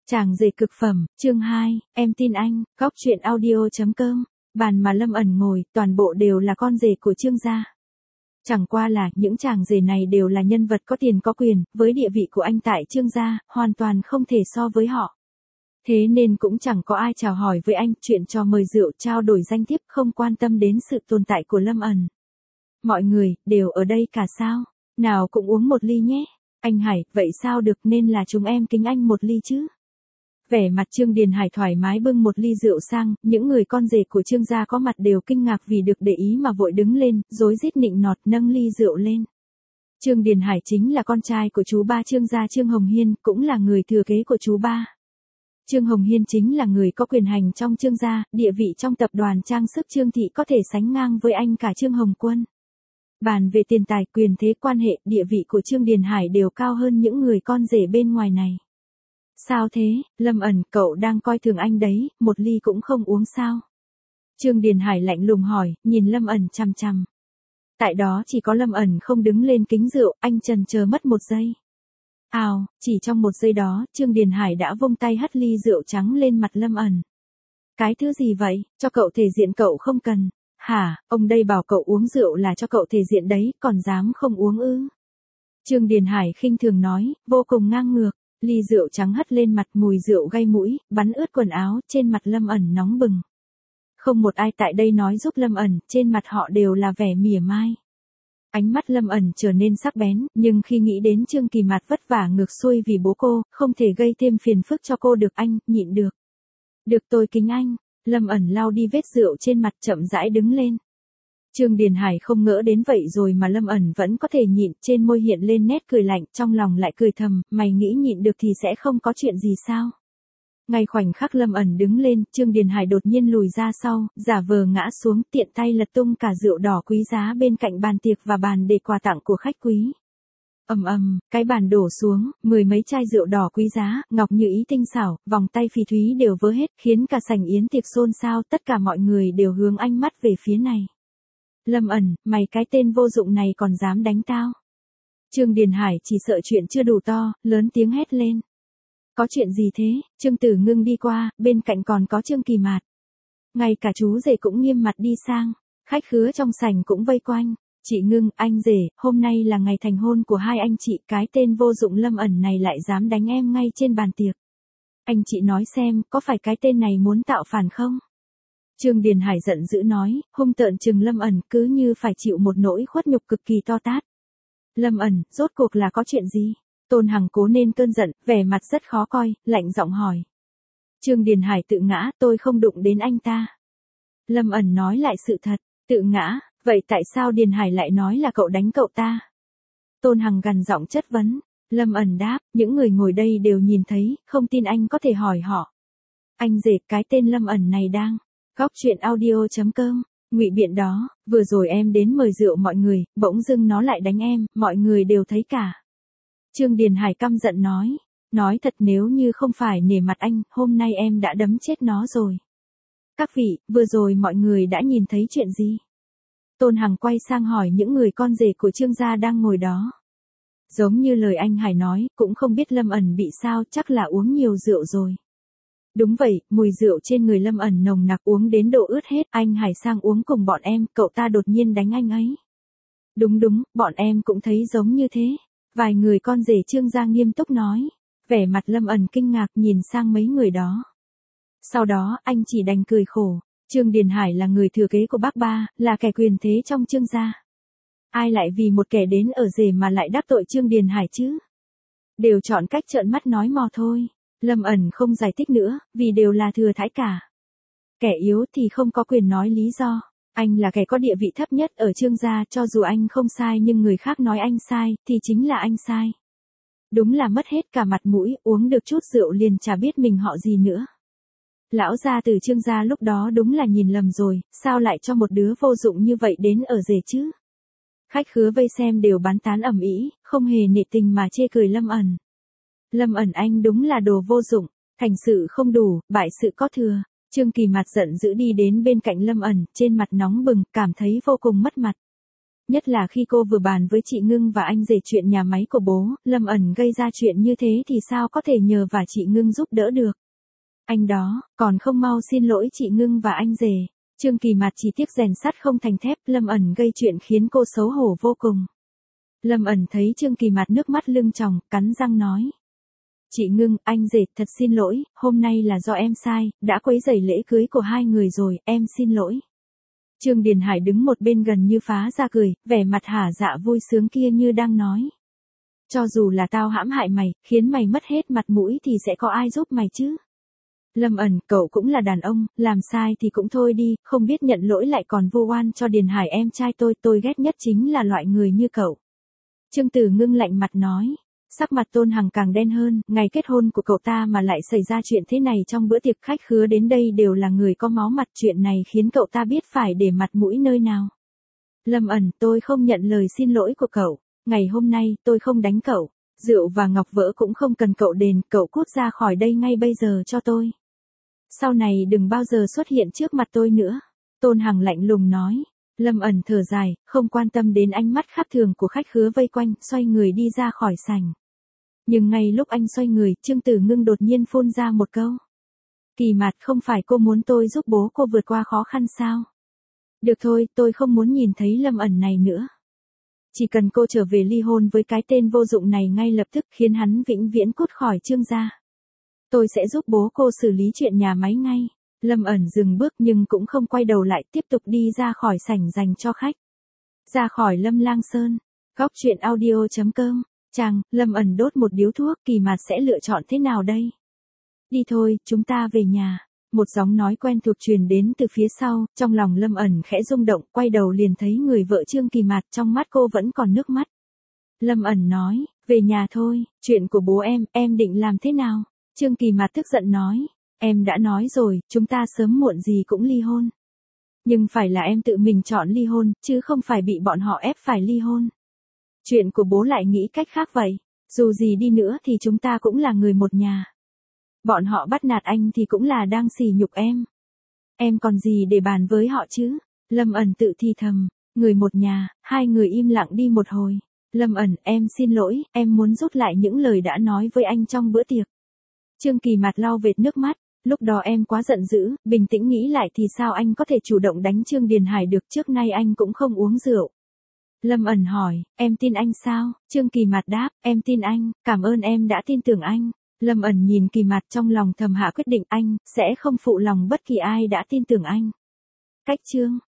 Chàng rể cực phẩm, chương 2, em tin anh, góc chuyện audio.com, bàn mà Lâm ẩn ngồi, toàn bộ đều là con rể của Trương gia. Chẳng qua là, những chàng rể này đều là nhân vật có tiền có quyền, với địa vị của anh tại Trương gia, hoàn toàn không thể so với họ. Thế nên cũng chẳng có ai chào hỏi với anh, chuyện cho mời rượu trao đổi danh thiếp không quan tâm đến sự tồn tại của Lâm ẩn. Mọi người, đều ở đây cả sao? Nào cũng uống một ly nhé. Anh Hải, vậy sao được, nên là chúng em kính anh một ly chứ? Vẻ mặt Trương Điền Hải thoải mái bưng một ly rượu sang, những người con rể của Trương gia có mặt đều kinh ngạc vì được để ý mà vội đứng lên, rối rít nịnh nọt nâng ly rượu lên. Trương Điền Hải chính là con trai của chú ba Trương gia Trương Hồng Hiên, cũng là người thừa kế của chú ba. Trương Hồng Hiên chính là người có quyền hành trong Trương gia, địa vị trong tập đoàn trang sức Trương thị có thể sánh ngang với anh cả Trương Hồng Quân. Bàn về tiền tài, quyền thế, quan hệ, địa vị của Trương Điền Hải đều cao hơn những người con rể bên ngoài này. Sao thế, Lâm ẩn, cậu đang coi thường anh đấy, một ly cũng không uống sao? Trương Điền Hải lạnh lùng hỏi, nhìn Lâm ẩn chằm chằm. Tại đó chỉ có Lâm ẩn không đứng lên kính rượu, anh chần chờ mất một giây. Ào, chỉ trong một giây đó, Trương Điền Hải đã vung tay hất ly rượu trắng lên mặt Lâm ẩn. Cái thứ gì vậy, cho cậu thể diện cậu không cần. Hả, ông đây bảo cậu uống rượu là cho cậu thể diện đấy, còn dám không uống ư? Trương Điền Hải khinh thường nói, vô cùng ngang ngược. Ly rượu trắng hất lên mặt, mùi rượu gây mũi, bắn ướt quần áo, trên mặt Lâm ẩn nóng bừng. Không một ai tại đây nói giúp Lâm ẩn, trên mặt họ đều là vẻ mỉa mai. Ánh mắt Lâm ẩn trở nên sắc bén, nhưng khi nghĩ đến Trương Kỳ Mạt vất vả ngược xuôi vì bố cô, không thể gây thêm phiền phức cho cô được, anh, nhịn được. Được, tôi kính anh. Lâm ẩn lau đi vết rượu trên mặt, chậm rãi đứng lên. Trương Điền Hải không ngỡ đến vậy rồi mà Lâm ẩn vẫn có thể nhịn, trên môi hiện lên nét cười lạnh, trong lòng lại cười thầm, mày nghĩ nhịn được thì sẽ không có chuyện gì sao? Ngay khoảnh khắc Lâm ẩn đứng lên, Trương Điền Hải đột nhiên lùi ra sau, giả vờ ngã xuống, tiện tay lật tung cả rượu đỏ quý giá bên cạnh bàn tiệc và bàn để quà tặng của khách quý. Ầm ầm, cái bàn đổ xuống, 10 mấy chai rượu đỏ quý giá, ngọc như ý tinh xảo, vòng tay phỉ thúy đều vỡ hết, khiến cả sảnh yến tiệc xôn xao, tất cả mọi người đều hướng ánh mắt về phía này. Lâm ẩn, mày cái tên vô dụng này còn dám đánh tao. Trương Điền Hải chỉ sợ chuyện chưa đủ to, lớn tiếng hét lên. Có chuyện gì thế? Trương Tử Ngưng đi qua, bên cạnh còn có Trương Kỳ Mạt. Ngay cả chú rể cũng nghiêm mặt đi sang, khách khứa trong sảnh cũng vây quanh. Chị Ngưng, anh rể, hôm nay là ngày thành hôn của hai anh chị, cái tên vô dụng Lâm ẩn này lại dám đánh em ngay trên bàn tiệc. Anh chị nói xem, có phải cái tên này muốn tạo phản không? Trương Điền Hải giận dữ nói, hung tợn trừng Lâm ẩn, cứ như phải chịu một nỗi khuất nhục cực kỳ to tát. Lâm ẩn, rốt cuộc là có chuyện gì? Tôn Hằng cố nên cơn giận, vẻ mặt rất khó coi, lạnh giọng hỏi. Trương Điền Hải tự ngã, tôi không đụng đến anh ta. Lâm ẩn nói lại sự thật, tự ngã, vậy tại sao Điền Hải lại nói là cậu đánh cậu ta? Tôn Hằng gằn giọng chất vấn. Lâm ẩn đáp, những người ngồi đây đều nhìn thấy, không tin anh có thể hỏi họ. Anh rể, cái tên Lâm ẩn này đang góc chuyện audio.com, ngụy biện đó, vừa rồi em đến mời rượu mọi người, bỗng dưng nó lại đánh em, mọi người đều thấy cả. Trương Điền Hải căm giận nói thật, nếu như không phải nể mặt anh, hôm nay em đã đấm chết nó rồi. Các vị, vừa rồi mọi người đã nhìn thấy chuyện gì? Tôn Hằng quay sang hỏi những người con rể của Trương gia đang ngồi đó. Giống như lời anh Hải nói, cũng không biết Lâm ẩn bị sao, chắc là uống nhiều rượu rồi. Đúng vậy, mùi rượu trên người Lâm ẩn nồng nặc, uống đến độ ướt hết, anh Hải sang uống cùng bọn em, cậu ta đột nhiên đánh anh ấy. Đúng, bọn em cũng thấy giống như thế. Vài người con rể Trương gia nghiêm túc nói. Vẻ mặt Lâm ẩn kinh ngạc nhìn sang mấy người đó. Sau đó, anh chỉ đành cười khổ. Trương Điền Hải là người thừa kế của bác ba, là kẻ quyền thế trong Trương gia. Ai lại vì một kẻ đến ở rể mà lại đắc tội Trương Điền Hải chứ? Đều chọn cách trợn mắt nói mò thôi. Lâm ẩn không giải thích nữa, vì đều là thừa thãi cả. Kẻ yếu thì không có quyền nói lý do. Anh là kẻ có địa vị thấp nhất ở Trương gia, cho dù anh không sai nhưng người khác nói anh sai, thì chính là anh sai. Đúng là mất hết cả mặt mũi, uống được chút rượu liền chả biết mình họ gì nữa. Lão gia từ Trương gia lúc đó đúng là nhìn lầm rồi, sao lại cho một đứa vô dụng như vậy đến ở rể chứ? Khách khứa vây xem đều bán tán ầm ĩ, không hề nể tình mà chê cười Lâm ẩn. Lâm ẩn anh đúng là đồ vô dụng, thành sự không đủ, bại sự có thừa. Trương Kỳ Mạt giận dữ đi đến bên cạnh Lâm ẩn, trên mặt nóng bừng, cảm thấy vô cùng mất mặt. Nhất là khi cô vừa bàn với chị Ngưng và anh rể chuyện nhà máy của bố, Lâm ẩn gây ra chuyện như thế thì sao có thể nhờ và chị Ngưng giúp đỡ được. Anh đó, còn không mau xin lỗi chị Ngưng và anh rể. Trương Kỳ Mạt chỉ tiếc rèn sắt không thành thép, Lâm ẩn gây chuyện khiến cô xấu hổ vô cùng. Lâm ẩn thấy Trương Kỳ Mạt nước mắt lưng tròng, cắn răng nói. Chị Ngưng, anh rể, thật xin lỗi, hôm nay là do em sai, đã quấy rầy lễ cưới của hai người rồi, em xin lỗi. Trương Điền Hải đứng một bên gần như phá ra cười, vẻ mặt hả dạ vui sướng kia như đang nói. Cho dù là tao hãm hại mày, khiến mày mất hết mặt mũi thì sẽ có ai giúp mày chứ? Lâm ẩn, cậu cũng là đàn ông, làm sai thì cũng thôi đi, không biết nhận lỗi lại còn vu oan cho Điền Hải em trai tôi ghét nhất chính là loại người như cậu. Trương Tử Ngưng lạnh mặt nói. Sắc mặt Tôn Hằng càng đen hơn, ngày kết hôn của cậu ta mà lại xảy ra chuyện thế này trong bữa tiệc khách khứa đến đây đều là người có máu mặt, chuyện này khiến cậu ta biết phải để mặt mũi nơi nào. Lâm ẩn, tôi không nhận lời xin lỗi của cậu, ngày hôm nay tôi không đánh cậu, rượu và ngọc vỡ cũng không cần cậu đền, cậu cút ra khỏi đây ngay bây giờ cho tôi. Sau này đừng bao giờ xuất hiện trước mặt tôi nữa. Tôn Hằng lạnh lùng nói. Lâm ẩn thở dài, không quan tâm đến ánh mắt khác thường của khách khứa vây quanh, xoay người đi ra khỏi sảnh. Nhưng ngay lúc anh xoay người, Trương Tử Ngưng đột nhiên phun ra một câu. Kỳ Mạt, không phải cô muốn tôi giúp bố cô vượt qua khó khăn sao? Được thôi, tôi không muốn nhìn thấy Lâm ẩn này nữa. Chỉ cần cô trở về ly hôn với cái tên vô dụng này ngay lập tức, khiến hắn vĩnh viễn cút khỏi Trương gia. Tôi sẽ giúp bố cô xử lý chuyện nhà máy ngay. Lâm ẩn dừng bước nhưng cũng không quay đầu lại, tiếp tục đi ra khỏi sảnh dành cho khách. Ra khỏi Lâm Lang Sơn. Góc truyện audio.com. Chàng, Lâm ẩn đốt một điếu thuốc, Kỳ Mạt sẽ lựa chọn thế nào đây? Đi thôi, chúng ta về nhà. Một giọng nói quen thuộc truyền đến từ phía sau, trong lòng Lâm ẩn khẽ rung động, quay đầu liền thấy người vợ Trương Kỳ Mạt, trong mắt cô vẫn còn nước mắt. Lâm ẩn nói, về nhà thôi, chuyện của bố em định làm thế nào? Trương Kỳ Mạt tức giận nói, em đã nói rồi, chúng ta sớm muộn gì cũng ly hôn. Nhưng phải là em tự mình chọn ly hôn, chứ không phải bị bọn họ ép phải ly hôn. Chuyện của bố lại nghĩ cách khác vậy, dù gì đi nữa thì chúng ta cũng là người một nhà. Bọn họ bắt nạt anh thì cũng là đang sỉ nhục em. Em còn gì để bàn với họ chứ? Lâm ẩn tự thì thầm, người một nhà, hai người im lặng đi một hồi. Lâm ẩn, em xin lỗi, em muốn rút lại những lời đã nói với anh trong bữa tiệc. Trương Kỳ Mạt lau vệt nước mắt, lúc đó em quá giận dữ, bình tĩnh nghĩ lại thì sao anh có thể chủ động đánh Trương Điền Hải được, trước nay anh cũng không uống rượu. Lâm ẩn hỏi, em tin anh sao? Trương Kỳ Mạt đáp, em tin anh, cảm ơn em đã tin tưởng anh. Lâm ẩn nhìn Kỳ Mạt trong lòng thầm hạ quyết định anh sẽ không phụ lòng bất kỳ ai đã tin tưởng anh. Cách chương